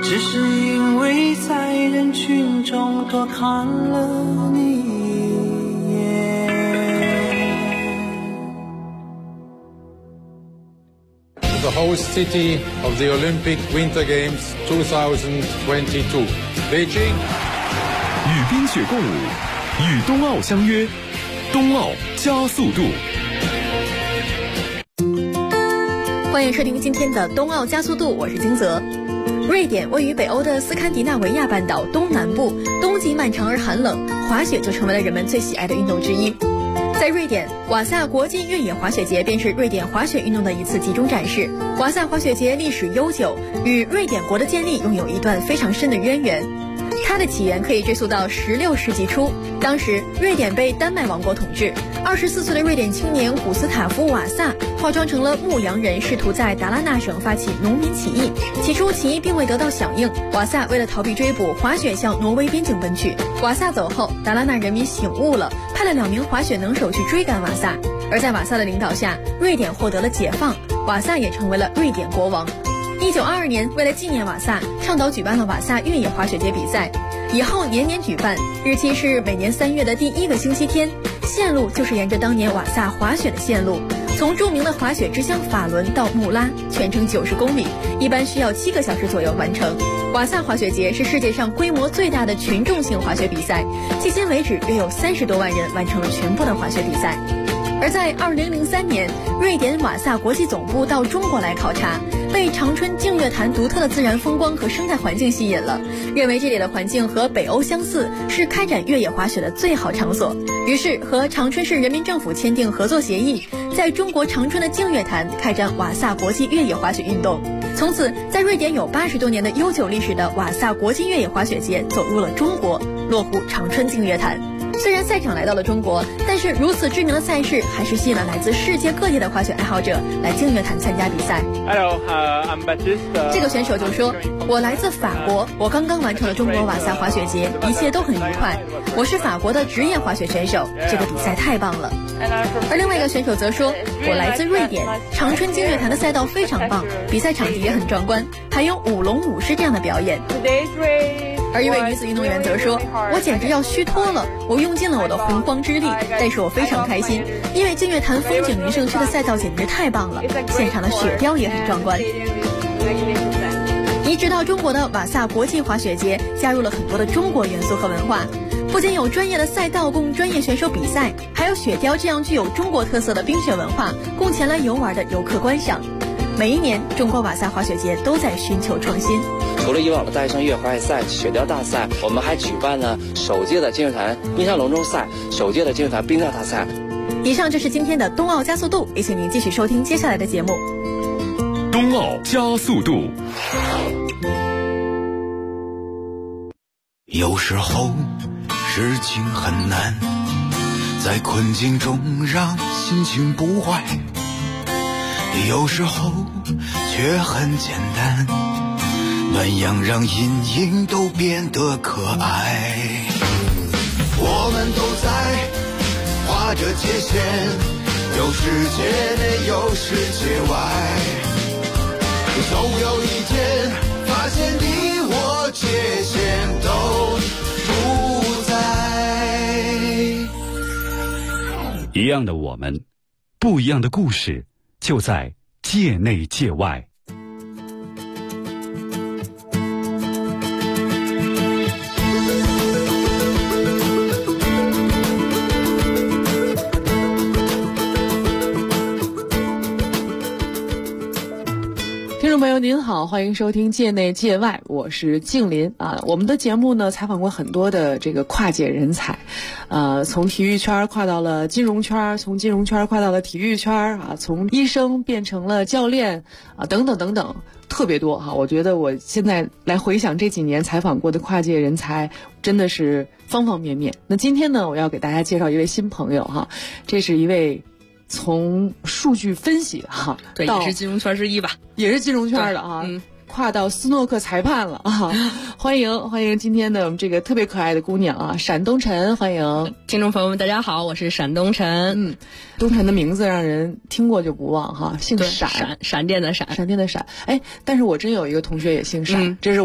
只是因为在人群中多看了你一眼。 The host city of the Olympic Winter Games 2022, Beijing。 与冰雪共舞，与冬奥相约，冬奥加速度。 欢迎收听今天的冬奥加速度，我是金泽。瑞典位于北欧的斯堪的纳维亚半岛东南部，冬季漫长而寒冷，滑雪就成为了人们最喜爱的运动之一。在瑞典，瓦萨国际越野滑雪节便是瑞典滑雪运动的一次集中展示。瓦萨滑雪节历史悠久，与瑞典国的建立拥有一段非常深的渊源。它的起源可以追溯到16世纪初，当时瑞典被丹麦王国统治。24岁的瑞典青年古斯塔夫·瓦萨化妆成了牧羊人，试图在达拉纳省发起农民起义。起初起义并未得到响应，瓦萨为了逃避追捕，滑雪向挪威边境奔去。瓦萨走后，达拉纳人民醒悟了，派了2名滑雪能手去追赶瓦萨。而在瓦萨的领导下，瑞典获得了解放，瓦萨也成为了瑞典国王。1922年，为了纪念瓦萨，倡导举办了瓦萨越野滑雪节比赛，以后年年举办，日期是每年3月的第1个星期天，线路就是沿着当年瓦萨滑雪的线路，从著名的滑雪之乡法伦到穆拉，全程90公里，一般需要7个小时左右完成。瓦萨滑雪节是世界上规模最大的群众性滑雪比赛，迄今为止约有30多万人完成了全部的滑雪比赛。而在2003年，瑞典瓦萨国际总部到中国来考察，被长春净月潭独特的自然风光和生态环境吸引了，认为这里的环境和北欧相似，是开展越野滑雪的最好场所。于是和长春市人民政府签订合作协议，在中国长春的净月潭开展瓦萨国际越野滑雪运动。从此，在瑞典有80多年的悠久历史的瓦萨国际越野滑雪节走入了中国，落户长春净月潭。虽然赛场来到了中国，但是如此知名的赛事还是吸引了来自世界各地的滑雪爱好者来净月潭参加比赛。 Hello, I'm Baptiste. 这个选手就说：“我来自法国，我刚刚完成了中国瓦萨滑雪节，一切都很愉快。我是法国的职业滑雪选手，这个比赛太棒了。”而另外一个选手则说：“我来自瑞典，长春净月潭的赛道非常棒，比赛场地也很壮观，还有舞龙舞狮这样的表演。”而一位女子运动员则说：“我简直要虚脱了，我用尽了我的洪荒之力，但是我非常开心，因为净月潭风景名胜区的赛道简直太棒了，现场的雪雕也很壮观。”移植到中国的瓦萨国际滑雪节加入了很多的中国元素和文化，不仅有专业的赛道供专业选手比赛，还有雪雕这样具有中国特色的冰雪文化供前来游玩的游客观赏。每一年，中国瓦萨滑雪节都在寻求创新。 除了以往的大学生越野滑雪赛、雪雕大赛，我们还举办了首届的净月潭冰上龙舟赛、首届的净月潭冰钓大赛。 以上就是今天的冬奥加速度，也请您继续收听接下来的节目。 冬奥加速度。 有时候事情很难，在困境中让心情不坏，有时候却很简单，暖阳让阴影都变得可爱。我们都在划着界限，有世界内有世界外，总有一天发现你我界限都不在。 一样的我们，不一样的故事，就在界内界外。 听众朋友您好，欢迎收听界内界外，我是静林啊。我们的节目呢采访过很多的这个跨界人才，从体育圈跨到了金融圈，从金融圈跨到了体育圈啊，从医生变成了教练啊，等等等等，特别多哈。我觉得我现在来回想这几年采访过的跨界人才，真的是方方面面。那今天呢，我要给大家介绍一位新朋友哈，这是一位从数据分析哈， 对，也是金融圈之一吧， 也是金融圈的啊，跨到斯诺克裁判了啊！欢迎今天的我们这个特别可爱的姑娘啊，闪东辰，欢迎听众朋友们，大家好，我是闪东辰。 东辰的名字让人听过就不忘哈，姓闪， 闪电的闪， 闪电的闪。哎，但是我真有一个同学也姓闪，这是我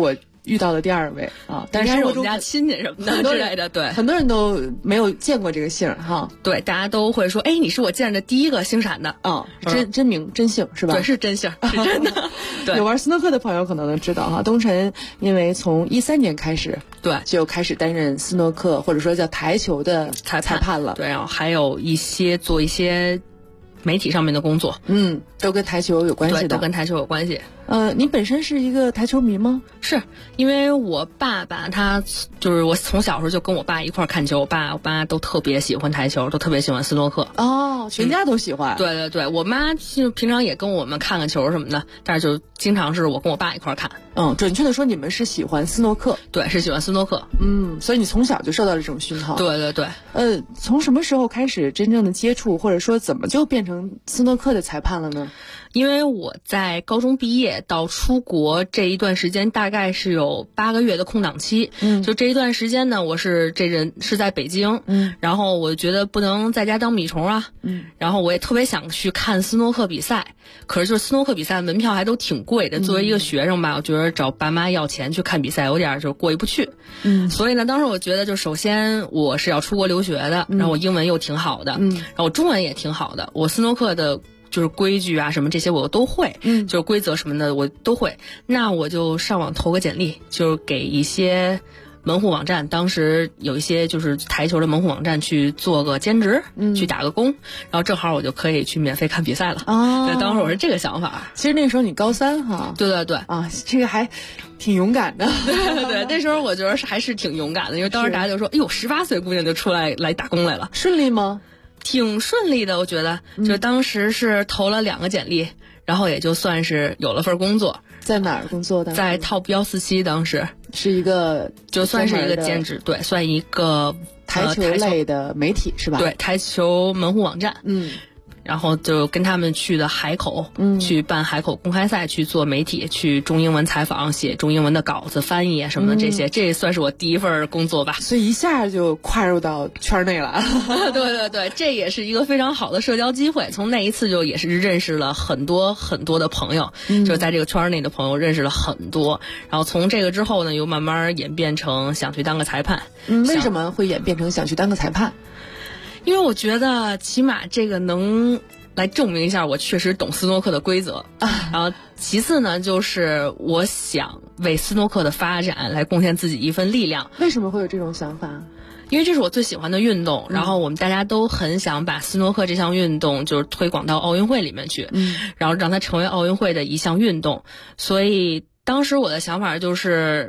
遇到的第2位啊，但是我们家亲戚什么的之类的，对， 很多人都没有见过这个姓哈。 对，大家都会说，哎，你是我见的第一个姓闪的啊，真名真姓是吧？ 对，是真姓，是真的。对， 有玩斯诺克的朋友可能能知道哈，东晨因为从13年开始， 对， 就开始担任斯诺克或者说叫台球的裁判了。 对，然后还有做一些媒体上面的工作， 都跟台球有关系的， 对，都跟台球有关系。 你本身是一个台球迷吗？ 是，因为我爸爸他就是我从小时候就跟我爸一块看球，我爸都特别喜欢台球，都特别喜欢斯诺克。 哦，全家都喜欢。 对对对，我妈就平常也跟我们看球什么的，但是就经常是我跟我爸一块看。 准确的说，你们是喜欢斯诺克？ 对，是喜欢斯诺克。 所以你从小就受到了这种熏陶。 对对对。 从什么时候开始真正的接触，或者说怎么就变成斯诺克的裁判了呢？ 因为我在高中毕业到出国这一段时间，大概是有8个月的空档期。就这一段时间呢，我是在北京。然后我觉得不能在家当米虫啊。然后我也特别想去看斯诺克比赛，可是就是斯诺克比赛门票还都挺贵的。作为一个学生吧，我觉得找爸妈要钱去看比赛有点就过意不去。所以呢，当时我觉得就首先我是要出国留学的，然后我英文又挺好的，然后我中文也挺好的，我斯诺克的就是规矩啊什么这些我都会，就是规则什么的我都会。那我就上网投个简历，就是给一些门户网站，当时有一些就是台球的门户网站去做个兼职，去打个工，然后正好我就可以去免费看比赛了。对，当时我是这个想法。 其实那时候你高3哈。 对对对。 啊，这个还挺勇敢的。 对对对，那时候我觉得还是挺勇敢的，因为当时大家就说，哎呦，18岁姑娘就出来打工来了。 顺利吗？ 挺顺利的，我觉得。就当时是投了2个简历，然后也就算是有了份工作。 在哪儿工作的？ 在 Top 147，当时是一个就算是一个兼职，对，算一个台球类的媒体是吧？ 对，台球门户网站。然后就跟他们去的海口，去办海口公开赛，去做媒体，去中英文采访，写中英文的稿子、翻译啊什么的这些，这算是我第一份工作吧。 所以一下就跨入到圈内了。 对对对，这也是一个非常好的社交机会。从那一次就也是认识了很多很多的朋友，就在这个圈内的朋友认识了很多。然后从这个之后呢，又慢慢演变成想去当个裁判。 为什么会演变成想去当个裁判？ 因为我觉得起码这个能来证明一下我确实懂斯诺克的规则。然后其次呢，就是我想为斯诺克的发展来贡献自己一份力量。 为什么会有这种想法？ 因为这是我最喜欢的运动，然后我们大家都很想把斯诺克这项运动就是推广到奥运会里面去，然后让它成为奥运会的一项运动。所以当时我的想法就是，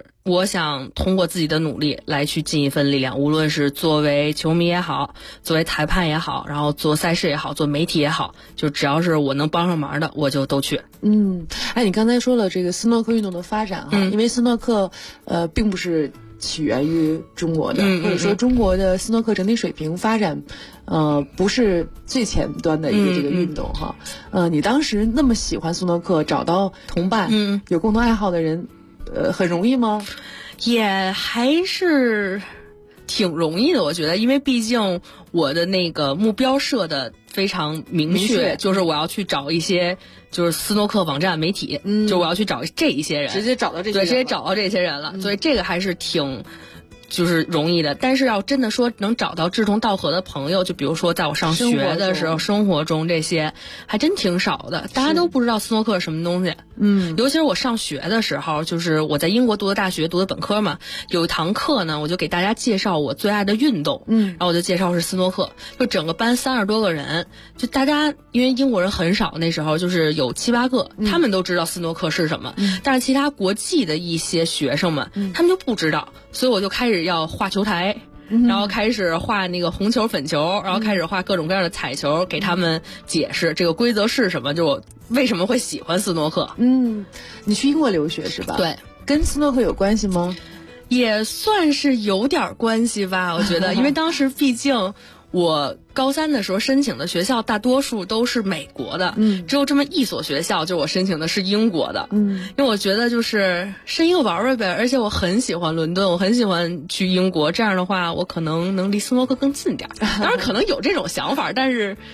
我想通过自己的努力来去尽一份力量，无论是作为球迷也好，作为裁判也好，然后做赛事也好，做媒体也好，就只要是我能帮上忙的，我就都去。 你刚才说了这个斯诺克运动的发展哈，因为斯诺克并不是起源于中国的，或者说中国的斯诺克整体水平发展不是最前端的一个这个运动哈。你当时那么喜欢斯诺克，找到同伴，有共同爱好的人很容易吗？ 也还是挺容易的，我觉得，因为毕竟我的那个目标设的非常明确，就是我要去找一些就是斯诺克网站媒体，就我要去找这一些人， 直接找到这些人， 对，直接找到这些人了，所以这个还是挺就是容易的。但是要真的说能找到志同道合的朋友，就比如说在我上学的时候，生活中这些还真挺少的，大家都不知道斯诺克是什么东西。尤其是我上学的时候，就是我在英国读的大学，读的本科嘛，有一堂课呢，我就给大家介绍我最爱的运动，然后我就介绍是斯诺克，就整个班30多个人，就大家因为英国人很少，那时候就是有7、8个，他们都知道斯诺克是什么，但是其他国际的一些学生们，他们就不知道，所以我就开始要画球台。然后开始画那个红球粉球，然后开始画各种各样的彩球，给他们解释这个规则是什么，就我为什么会喜欢斯诺克。 你去英国留学是吧？ 对， 跟斯诺克有关系吗？ 也算是有点关系吧，我觉得因为当时毕竟我高3的时候申请的学校大多数都是美国的，只有这么一所学校，就我申请的是英国的，因为我觉得就是申一个玩玩呗，而且我很喜欢伦敦，我很喜欢去英国，这样的话我可能能离斯诺克更近点。当然可能有这种想法，但是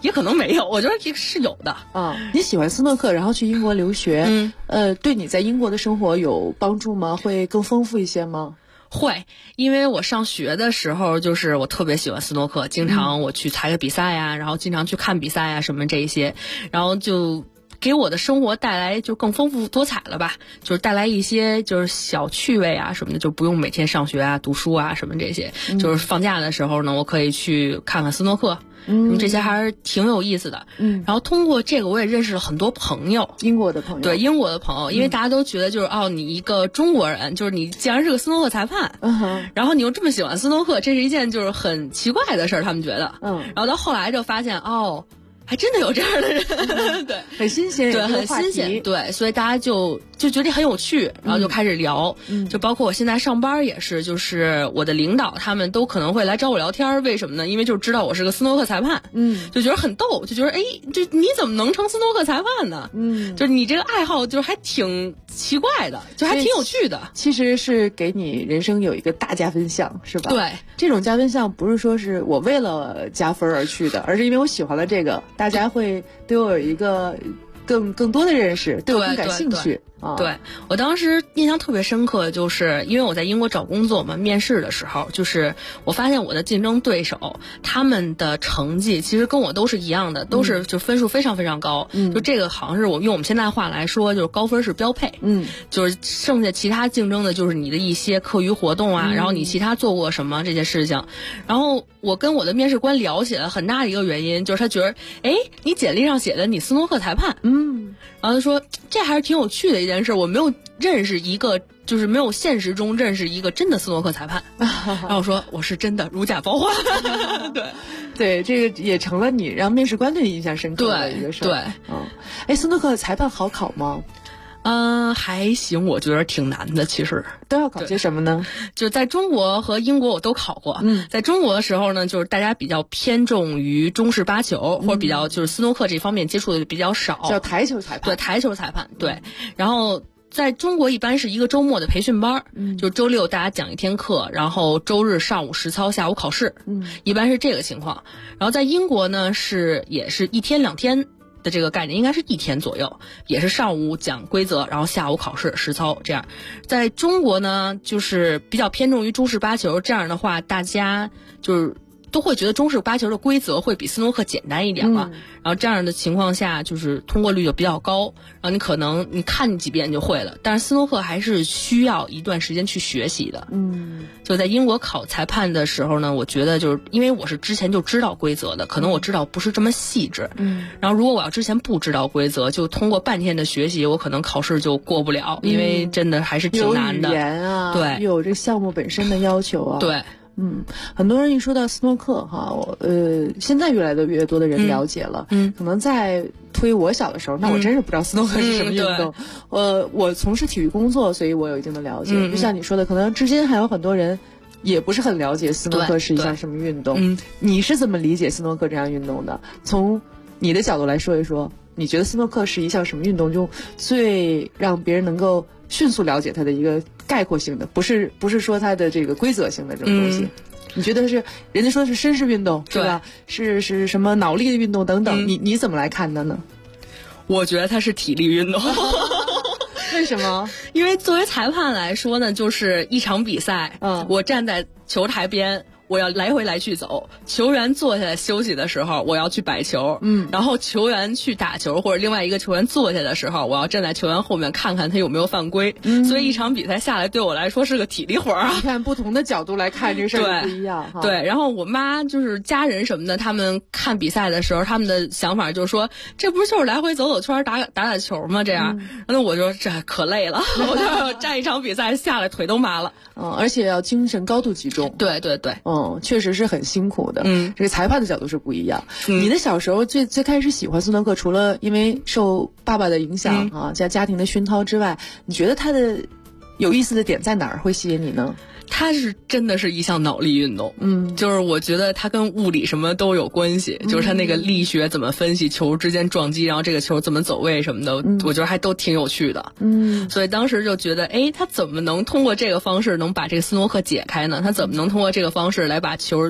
也可能没有，我觉得这是有的啊。你喜欢斯诺克，然后去英国留学，对你在英国的生活有帮助吗？会更丰富一些吗？ 会，因为我上学的时候就是我特别喜欢斯诺克，经常我去参加比赛呀，然后经常去看比赛呀什么这一些，然后就给我的生活带来就更丰富多彩了吧，就是带来一些就是小趣味啊什么的，就不用每天上学啊读书啊什么这些，就是放假的时候呢，我可以去看看斯诺克。这些还是挺有意思的。然后通过这个我也认识了很多朋友， 英国的朋友。 对，英国的朋友，因为大家都觉得就是你一个中国人，就是你既然是个斯诺克裁判，然后你又这么喜欢斯诺克，这是一件就是很奇怪的事儿，他们觉得。然后到后来就发现还真的有这样的人，对， 很新鲜， 对，很新鲜，对，所以大家就觉得很有趣，然后就开始聊，就包括我现在上班也是，就是我的领导他们都可能会来找我聊天，为什么呢？因为就知道我是个斯诺克裁判，就觉得很逗，就觉得这你怎么能成斯诺克裁判呢？就是你这个爱好就是还挺奇怪的，就还挺有趣的， 其实是给你人生有一个大加分项，是吧？ 对， 这种加分项不是说是我为了加分而去的，而是因为我喜欢了这个。大家会对我有一个更多的认识，对我更感兴趣。 对，我当时印象特别深刻，就是因为我在英国找工作嘛，面试的时候，就是我发现我的竞争对手他们的成绩其实跟我都是一样的，都是就分数非常非常高。就这个好像是用我们现在话来说，就是高分是标配。就是剩下其他竞争的就是你的一些课余活动啊，然后你其他做过什么这些事情。然后我跟我的面试官聊起来，很大的一个原因就是他觉得，你简历上写的你斯诺克裁判，然后他说这还是挺有趣的一件事，我没有认识一个，就是没有现实中认识一个真的斯诺克裁判。然后我说我是真的，如假包换。 对，这个也成了你让面试官对你印象深刻的一个事儿。对，斯诺克裁判好考吗？ 还行，我觉得挺难的。其实都要考些什么呢？ 就在中国和英国我都考过。在中国的时候呢，就是大家比较偏重于中式八球，或者比较就是斯诺克这方面接触的比较少， 叫台球裁判。 对，台球裁判。对，然后在中国一般是一个周末的培训班，就周六大家讲一天课，然后周日上午实操，下午考试。一般是这个情况。然后在英国呢也是一天2天。的这个概念应该是1天左右，也是上午讲规则，然后下午考试实操这样。在中国呢，就是比较偏重于中式八球，这样的话大家就是都会觉得中式八球的规则会比斯诺克简单一点嘛。然后这样的情况下，就是通过率就比较高，然后你可能你看几遍就会了。但是斯诺克还是需要一段时间去学习的。就在英国考裁判的时候呢，我觉得就是因为我是之前就知道规则的，可能我知道不是这么细致。然后如果我要之前不知道规则，就通过半天的学习，我可能考试就过不了，因为真的还是挺难的。 有语言啊， 对， 有这项目本身的要求啊， 对。 很多人一说到斯诺克现在越来越多的人了解了。可能在推我小的时候，那我真是不知道斯诺克是什么运动。我从事体育工作，所以我有一定的了解。就像你说的，可能至今还有很多人也不是很了解斯诺克是一项什么运动。你是怎么理解斯诺克这项运动的？从你的角度来说一说，你觉得斯诺克是一项什么运动，就最让别人能够迅速了解它的一个概括性的，不是说它的这个规则性的这种东西。你觉得是人家说是绅士运动是吧？是什么脑力的运动等等，你怎么来看的呢？ 我觉得它是体力运动。 为什么？ 因为作为裁判来说呢，就是一场比赛，我站在球台边，我要来回来去走，球员坐下来休息的时候，我要去摆球，然后球员去打球，或者另外一个球员坐下的时候，我要站在球员后面看看他有没有犯规。所以一场比赛下来，对我来说是个体力活啊。 你看不同的角度来看这个事儿不一样。 对，然后我妈就是家人什么的，他们看比赛的时候，他们的想法就是说，这不是就是来回走走圈打球吗？这样，那我就这可累了，我就站一场比赛下来腿都麻了。 而且要精神高度集中。 对对对。 确实是很辛苦的。这个裁判的角度是不一样。你的小时候最开始喜欢斯诺克，除了因为受爸爸的影响加家庭的熏陶之外，你觉得它的有意思的点在哪儿会吸引你呢？ 它是真的是一项脑力运动。就是我觉得它跟物理什么都有关系，就是它那个力学怎么分析球之间撞击，然后这个球怎么走位什么的，我觉得还都挺有趣的。所以当时就觉得，他怎么能通过这个方式能把这个斯诺克解开呢？他怎么能通过这个方式来把球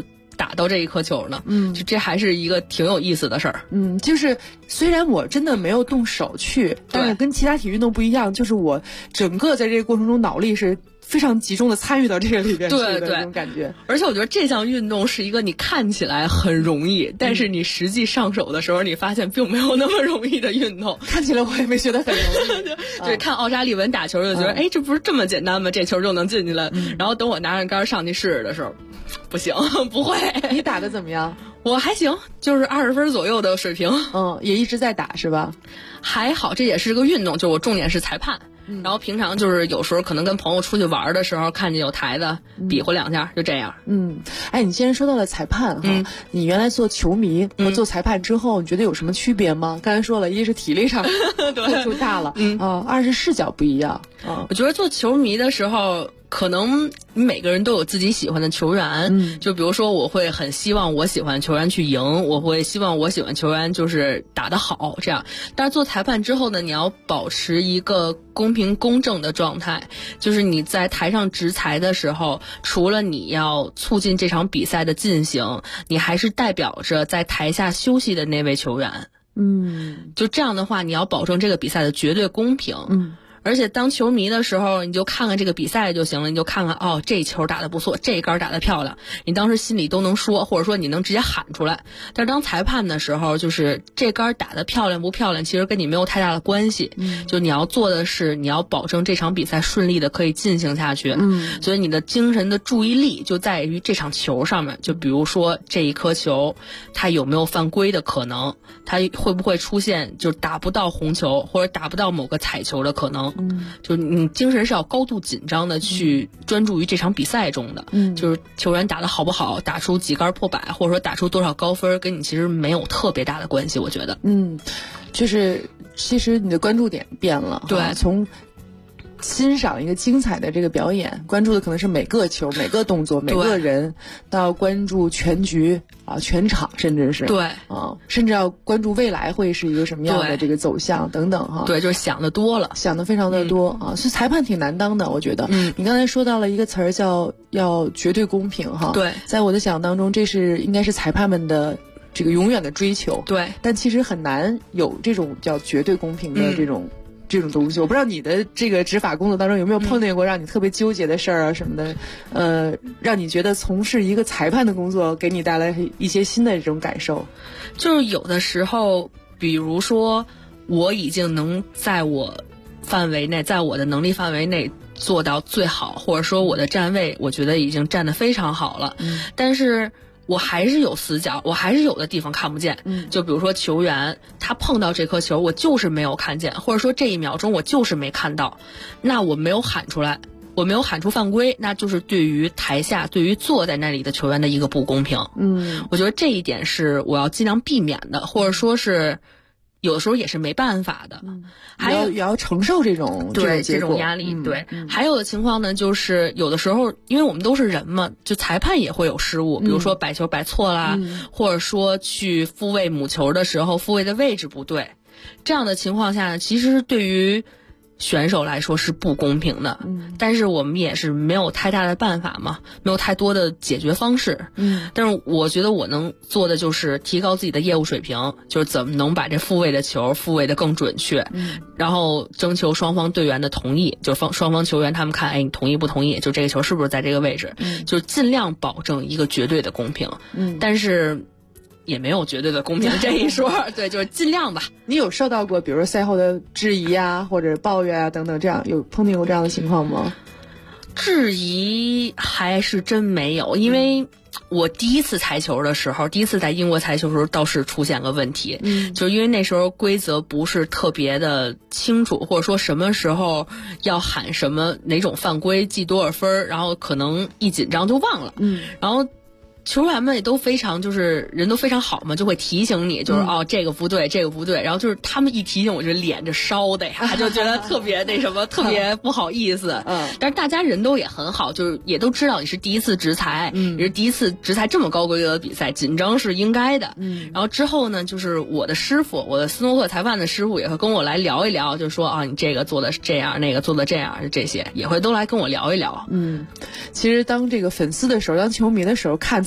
打到这一颗球呢？就这还是一个挺有意思的事儿。 就是虽然我真的没有动手去，但是跟其他体育运动不一样，就是我整个在这个过程中脑力是非常集中的参与到这个里边去的那种感觉。 而且我觉得这项运动是一个你看起来很容易，但是你实际上手的时候，你发现并没有那么容易的运动。 看起来我也没觉得很容易。 对，看奥沙利文打球就觉得，这不是这么简单吗？这球就能进去了。然后等我拿着杆上去试的时候，不行，不会。 你打的怎么样？ 我还行，就是20分左右的水平。 也一直在打是吧？ 还好，这也是个运动，就我重点是裁判。然后平常就是有时候可能跟朋友出去玩的时候，看见有台子，比划2下，就这样。 你既然说到了裁判哈，你原来做球迷和做裁判之后，你觉得有什么区别吗？刚才说了，一是体力上付出大了，二是视角不一样。 我觉得做球迷的时候，可能每个人都有自己喜欢的球员，就比如说我会很希望我喜欢的球员去赢，我会希望我喜欢球员就是打得好这样。但是做裁判之后呢，你要保持一个公平公正的状态，就是你在台上执裁的时候，除了你要促进这场比赛的进行，你还是代表着在台下休息的那位球员。就这样的话，你要保证这个比赛的绝对公平。而且当球迷的时候，你就看看这个比赛就行了，你就看看这球打得不错，这杆打得漂亮，你当时心里都能说，或者说你能直接喊出来。但是当裁判的时候，就是这杆打得漂亮不漂亮，其实跟你没有太大的关系。就你要做的是，你要保证这场比赛顺利的可以进行下去。所以你的精神的注意力就在于这场球上面。就比如说这一颗球，它有没有犯规的可能，它会不会出现就打不到红球或者打不到某个彩球的可能。就你精神是要高度紧张的去专注于这场比赛中的。就是球员打得好不好，打出几杆破百，或者说打出多少高分，跟你其实没有特别大的关系，我觉得。 就是其实你的关注点变了。 对， 从欣赏一个精彩的这个表演，关注的可能是每个球、每个动作、每个人，到关注全局全场，甚至是甚至要关注未来会是一个什么样的这个走向等等哈。 对，就是想的多了， 想的非常的多所以裁判挺难当的，我觉得。你刚才说到了一个词儿叫要绝对公平哈。 对， 在我的想当中，这是应该是裁判们的这个永远的追求。 对， 但其实很难有这种叫绝对公平的这种东西。我不知道你的这个执法工作当中有没有碰见过让你特别纠结的事儿什么的，让你觉得从事一个裁判的工作给你带来一些新的这种感受。 就是有的时候，比如说我已经能在我范围内，在我的能力范围内做到最好，或者说我的站位我觉得已经站得非常好了，但是我还是有死角，我还是有的地方看不见。就比如说球员他碰到这颗球，我就是没有看见，或者说这一秒钟我就是没看到，那我没有喊出来，我没有喊出犯规，那就是对于台下，对于坐在那里的球员的一个不公平。我觉得这一点是我要尽量避免的，或者说是有的时候也是没办法的。还有也要承受这种压力。对，还有的情况呢，就是有的时候因为我们都是人嘛，就裁判也会有失误，比如说摆球摆错啦，或者说去复位母球的时候复位的位置不对，这样的情况下呢，其实对于选手来说是不公平的。但是我们也是没有太大的办法嘛，没有太多的解决方式。但是我觉得我能做的就是提高自己的业务水平，就是怎么能把这复位的球复位的更准确，然后征求双方队员的同意，就双方球员他们看，你同意不同意，就这个球是不是在这个位置，就尽量保证一个绝对的公平。但是也没有绝对的公平这一说。对，就是尽量吧。 你有受到过比如说赛后的质疑啊或者抱怨啊等等，这样有碰见过这样的情况吗？ 质疑还是真没有，因为我第一次裁球的时候，第一次在英国裁球的时候倒是出现个问题，就是因为那时候规则不是特别的清楚，或者说什么时候要喊什么哪种犯规记多少分，然后可能一紧张就忘了，然后球员们也都非常就是人都非常好嘛，就会提醒你，就是这个不对这个不对，然后就是他们一提醒我就脸就烧的呀，就觉得特别那什么特别不好意思。但是大家人都也很好，就是也都知道你是第一次执裁，也是第一次执裁这么高规格的比赛，紧张是应该的。然后之后呢，就是我的师傅，我的斯诺克裁判的师傅也会跟我来聊一聊，就说你这个做的是这样，那个做的这样，这些也会都来跟我聊一聊。 其实当这个粉丝的时候，当球迷的时候看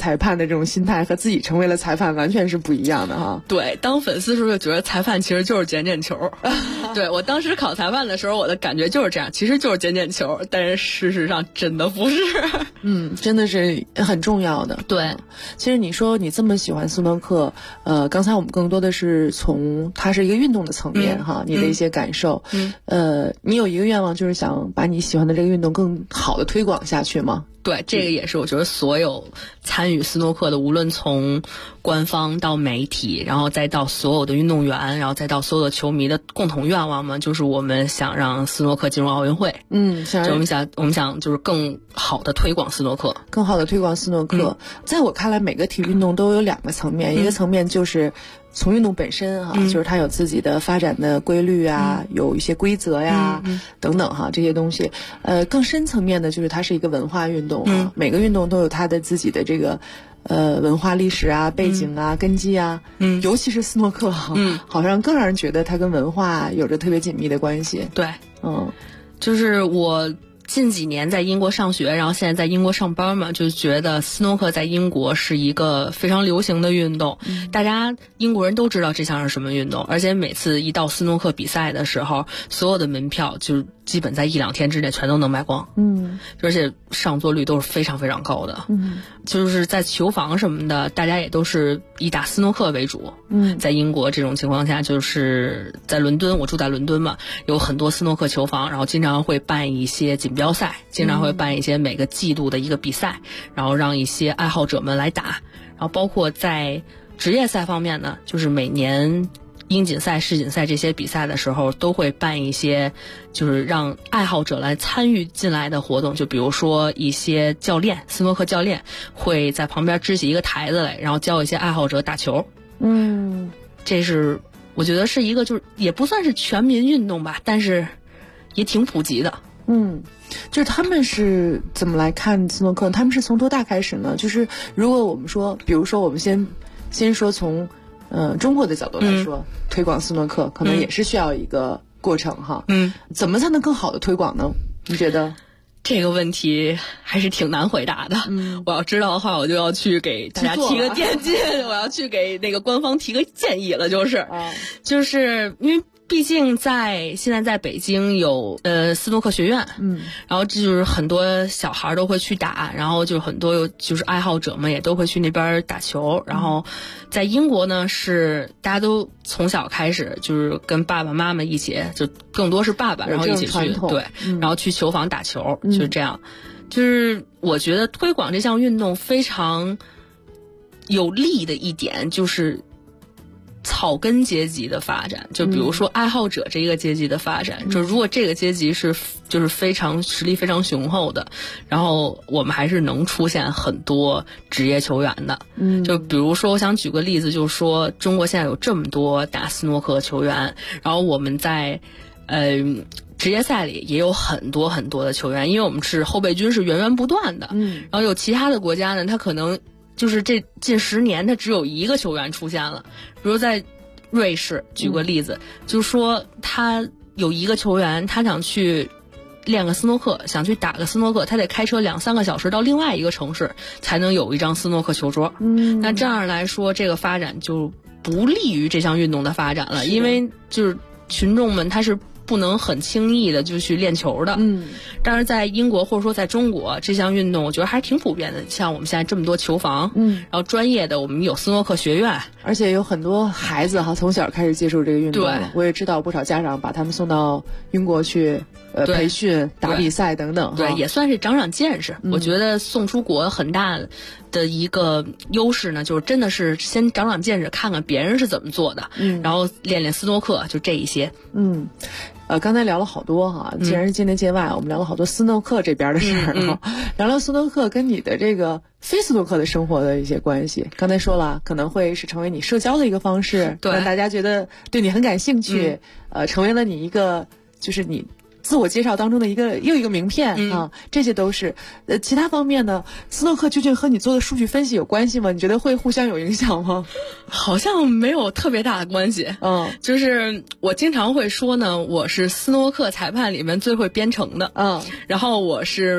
裁判的这种心态和自己成为了裁判完全是不一样的哈。 对，当粉丝的时候就觉得裁判其实就是捡捡球。对，我当时考裁判的时候，我的感觉就是这样，其实就是捡捡球，但是事实上真的不是。 真的是很重要的。 对， 其实你说你这么喜欢斯诺克，刚才我们更多的是从它是一个运动的层面哈，你的一些感受。你有一个愿望，就是想把你喜欢的这个运动更好的推广下去吗？ 对，这个也是我觉得所有参与斯诺克的，无论从官方到媒体，然后再到所有的运动员，然后再到所有的球迷的共同愿望嘛，就是我们想让斯诺克进入奥运会。我们想就是更好的推广斯诺克， 更好的推广斯诺克。在我看来，每个体育运动都有两个层面，一个层面就是从运动本身哈，就是它有自己的发展的规律啊，有一些规则呀，等等哈，这些东西。更深层面的就是它是一个文化运动啊，每个运动都有它的自己的这个文化历史啊、背景啊、根基啊。尤其是斯诺克哈，好像更让人觉得它跟文化有着特别紧密的关系。 对，就是我近几年在英国上学，然后现在在英国上班嘛，就觉得斯诺克在英国是一个非常流行的运动。大家英国人都知道这项是什么运动，而且每次一到斯诺克比赛的时候，所有的门票就基本在1-2天之内全都能卖光。而且上座率都是非常非常高的。就是在球房什么的，大家也都是以打斯诺克为主。在英国这种情况下，就是在伦敦，我住在伦敦嘛，有很多斯诺克球房，然后经常会办一些锦标赛，经常会办一些每个季度的一个比赛，然后让一些爱好者们来打。然后包括在职业赛方面呢，就是每年英锦赛、世锦赛这些比赛的时候，都会办一些就是让爱好者来参与进来的活动。就比如说一些教练，斯诺克教练会在旁边支起一个台子来，然后教一些爱好者打球。这是我觉得是一个就是也不算是全民运动吧，但是也挺普及的。 就是他们是怎么来看斯诺克？他们是从多大开始呢？就是如果我们说，比如说我们先说从中国的角度来说，推广斯诺克可能也是需要一个过程哈。怎么才能更好的推广呢？你觉得？ 这个问题还是挺难回答的。我要知道的话，我就要去给大家提个电进，我要去给那个官方提个建议了，就是因为毕竟现在在北京有斯诺克学院，然后这就是很多小孩都会去打，然后就很多就是爱好者们也都会去那边打球。然后在英国呢，是大家都从小开始就是跟爸爸妈妈一起，就更多是爸爸，然后一起去，对，然后去球房打球，就是这样。就是我觉得推广这项运动非常有利的一点就是草根阶级的发展，就比如说爱好者这个阶级的发展，就如果这个阶级就是非常实力非常雄厚的，然后我们还是能出现很多职业球员的。就比如说我想举个例子，就是说中国现在有这么多打斯诺克球员，然后我们在职业赛里也有很多很多的球员，因为我们是后备军是源源不断的。然后有其他的国家呢，他可能就是这近10年他只有一个球员出现了。比如在瑞士举个例子，就是说他有一个球员，他想去练个斯诺克，想去打个斯诺克，他得开车2-3个小时到另外一个城市才能有一张斯诺克球桌。那这样来说，这个发展就不利于这项运动的发展了，因为就是群众们他是不能很轻易的就去练球的。但是在英国或者说在中国，这项运动我觉得还是挺普遍的，像我们现在这么多球房，然后专业的我们有斯诺克学院， 而且有很多孩子从小开始接触这个运动。对，我也知道不少家长把他们送到英国去培训、打比赛等等。 对，也算是长见识。我觉得送出国很大的一个优势呢，就是真的是先长见识，看看别人是怎么做的，然后练练斯诺克，就这一些。 刚才聊了好多哈，既然是境内界外，我们聊了好多斯诺克这边的事儿聊聊斯诺克跟你的这个非斯诺克的生活的一些关系。刚才说了，可能会是成为你社交的一个方式，让大家觉得对你很感兴趣，成为了你一个就是你自我介绍当中的又一个名片啊，这些都是。其他方面呢，斯诺克究竟和你做的数据分析有关系吗？你觉得会互相有影响吗？ 好像没有特别大的关系。就是我经常会说呢，我是斯诺克裁判里面最会编程的。然后我是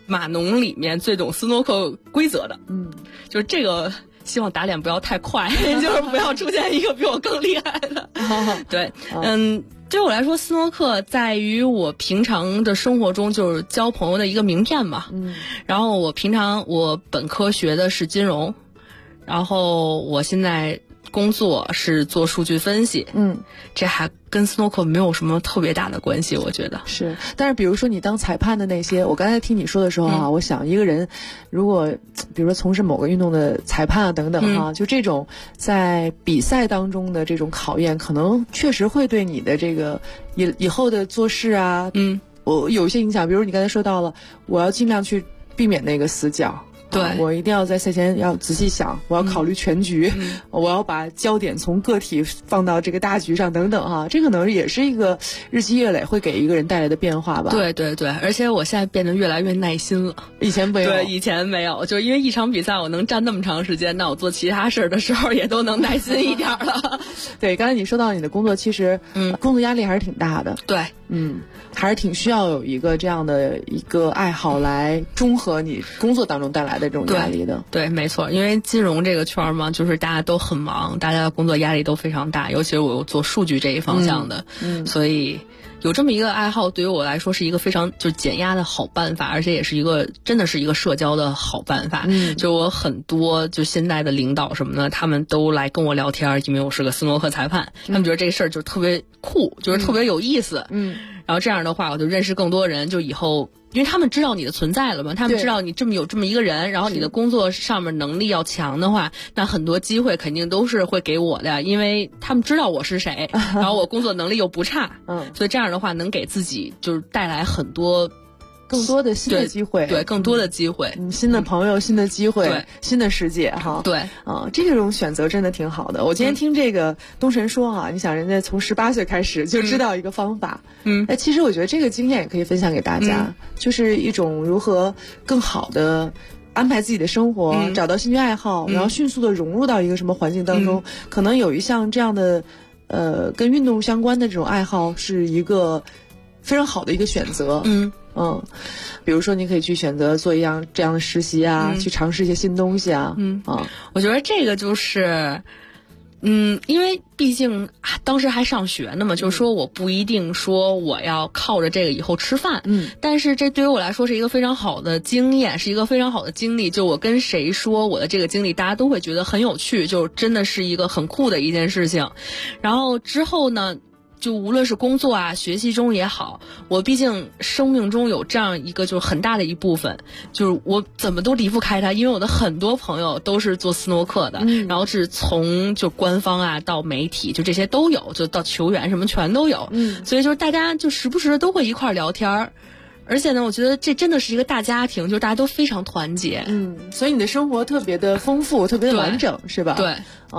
码农里面最懂斯诺克规则的。就是这个希望打脸不要太快，就是不要出现一个比我更厉害的。对，对我来说，斯诺克在于我平常的生活中就是交朋友的一个名片嘛。然后我本科学的是金融，然后我现在工作是做数据分析。这还跟斯诺克没有什么特别大的关系，我觉得是。但是比如说你当裁判的那些，我刚才听你说的时候啊，我想一个人如果比如说从事某个运动的裁判啊等等哈，就这种在比赛当中的这种考验，可能确实会对你的这个以后的做事啊，我有一些影响。比如你刚才说到了，我要尽量去避免那个死角。对，我一定要在赛前要仔细想，我要考虑全局，我要把焦点从个体放到这个大局上等等哈，这可能也是一个日积月累会给一个人带来的变化吧。 对对对，而且我现在变得越来越耐心了， 以前没有。 对，以前没有，就是因为一场比赛我能站那么长时间，那我做其他事的时候也都能耐心一点了。 对，刚才你说到你的工作，其实工作压力还是挺大的。 对， 还是挺需要有一个这样的一个爱好来中和你工作当中带来的这种压力的。 对，没错，因为金融这个圈嘛，就是大家都很忙，大家的工作压力都非常大，尤其是我做数据这一方向的，所以有这么一个爱好对于我来说是一个非常就是减压的好办法，而且也是一个真的是一个社交的好办法。就我很多就现在的领导什么的，他们都来跟我聊天，因为我是个斯诺克裁判，他们觉得这个事儿就特别酷，就是特别有意思。然后这样的话我就认识更多人，就以后因为他们知道你的存在了嘛，他们知道你有这么一个人，然后你的工作上面能力要强的话，那很多机会肯定都是会给我的，因为他们知道我是谁，然后我工作能力又不差，所以这样的话能给自己就是带来更多的新的机会。 对，更多的机会， 新的朋友，新的机会，新的世界哈。 对这种选择真的挺好的。我今天听这个东神说啊，你想人家从18岁开始就知道一个方法，其实我觉得这个经验也可以分享给大家，就是一种如何更好的安排自己的生活，找到兴趣爱好，然后迅速的融入到一个什么环境当中，可能有一项这样的跟运动相关的这种爱好是一个非常好的一个选择。比如说你可以去选择做这样的实习啊，去尝试一些新东西啊。 我觉得这个就是因为毕竟当时还上学呢嘛，就是说我不一定说我要靠着这个以后吃饭，但是这对于我来说是一个非常好的经验，是一个非常好的经历。就我跟谁说我的这个经历，大家都会觉得很有趣，就真的是一个很酷的一件事情。然后之后呢，就无论是工作啊学习中也好，我毕竟生命中有这样一个就是很大的一部分，就是我怎么都离不开它，因为我的很多朋友都是做斯诺克的，然后是从就官方啊到媒体就这些都有，就到球员什么全都有，所以就是大家就时不时的都会一块聊天。而且呢，我觉得这真的是一个大家庭，就是大家都非常团结。 所以你的生活特别的丰富，特别的完整，是吧？ 对，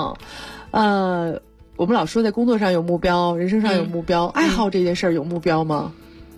我们老说在工作上有目标，人生上有目标，爱好这件事儿有目标吗？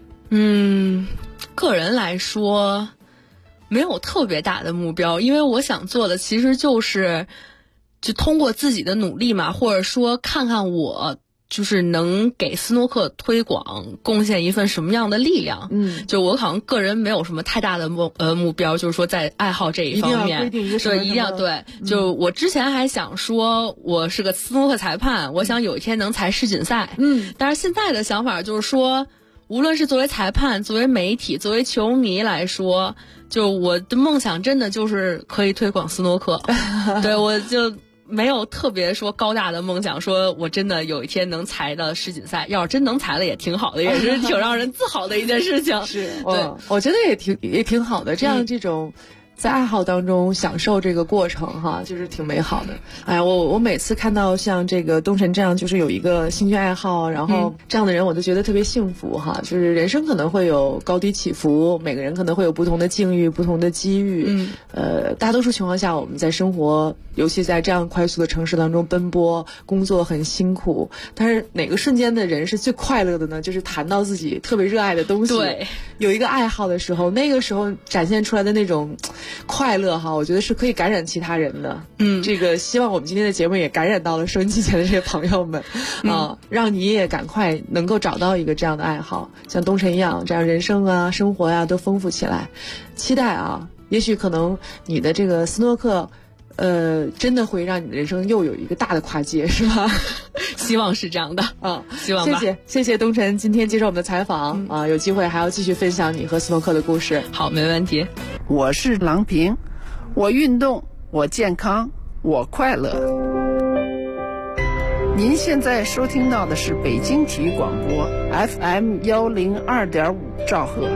个人来说没有特别大的目标，因为我想做的其实就通过自己的努力嘛，或者说看看我就是能给斯诺克推广贡献一份什么样的力量。就我好像个人没有什么太大的目标，就是说在爱好这一方面， 对，一定要对。就我之前还想说我是个斯诺克裁判，我想有一天能裁世锦赛。但是现在的想法就是说，无论是作为裁判、作为媒体、作为球迷来说，就我的梦想真的就是可以推广斯诺克。对，我就没有特别说高大的梦想，说我真的有一天能裁到世锦赛，要是真能裁了也挺好的，也是挺让人自豪的一件事情。 是，对，我觉得也挺好的，这种在爱好当中享受这个过程哈，就是挺美好的。哎呀，我每次看到像这个东神这样就是有一个兴趣爱好，然后这样的人我都觉得特别幸福哈。就是人生可能会有高低起伏，每个人可能会有不同的境遇、不同的机遇。大多数情况下我们在生活，尤其在这样快速的城市当中奔波，工作很辛苦，但是哪个瞬间的人是最快乐的呢？就是谈到自己特别热爱的东西， 对， 有一个爱好的时候，那个时候展现出来的那种快乐哈，我觉得是可以感染其他人的。这个希望我们今天的节目也感染到了收音机前的这些朋友们让你也赶快能够找到一个这样的爱好，像东辰一样，这样人生啊生活呀都丰富起来。期待啊，也许可能你的这个斯诺克真的会让你的人生又有一个大的跨界，是吧？ 希望是这样的希望吧。 谢谢东辰今天接受我们的采访有机会还要继续分享你和斯诺克的故事。 好，没问题。 我是郎平，我运动，我健康，我快乐。您现在收听到的是北京体育广播 FM102.5兆赫。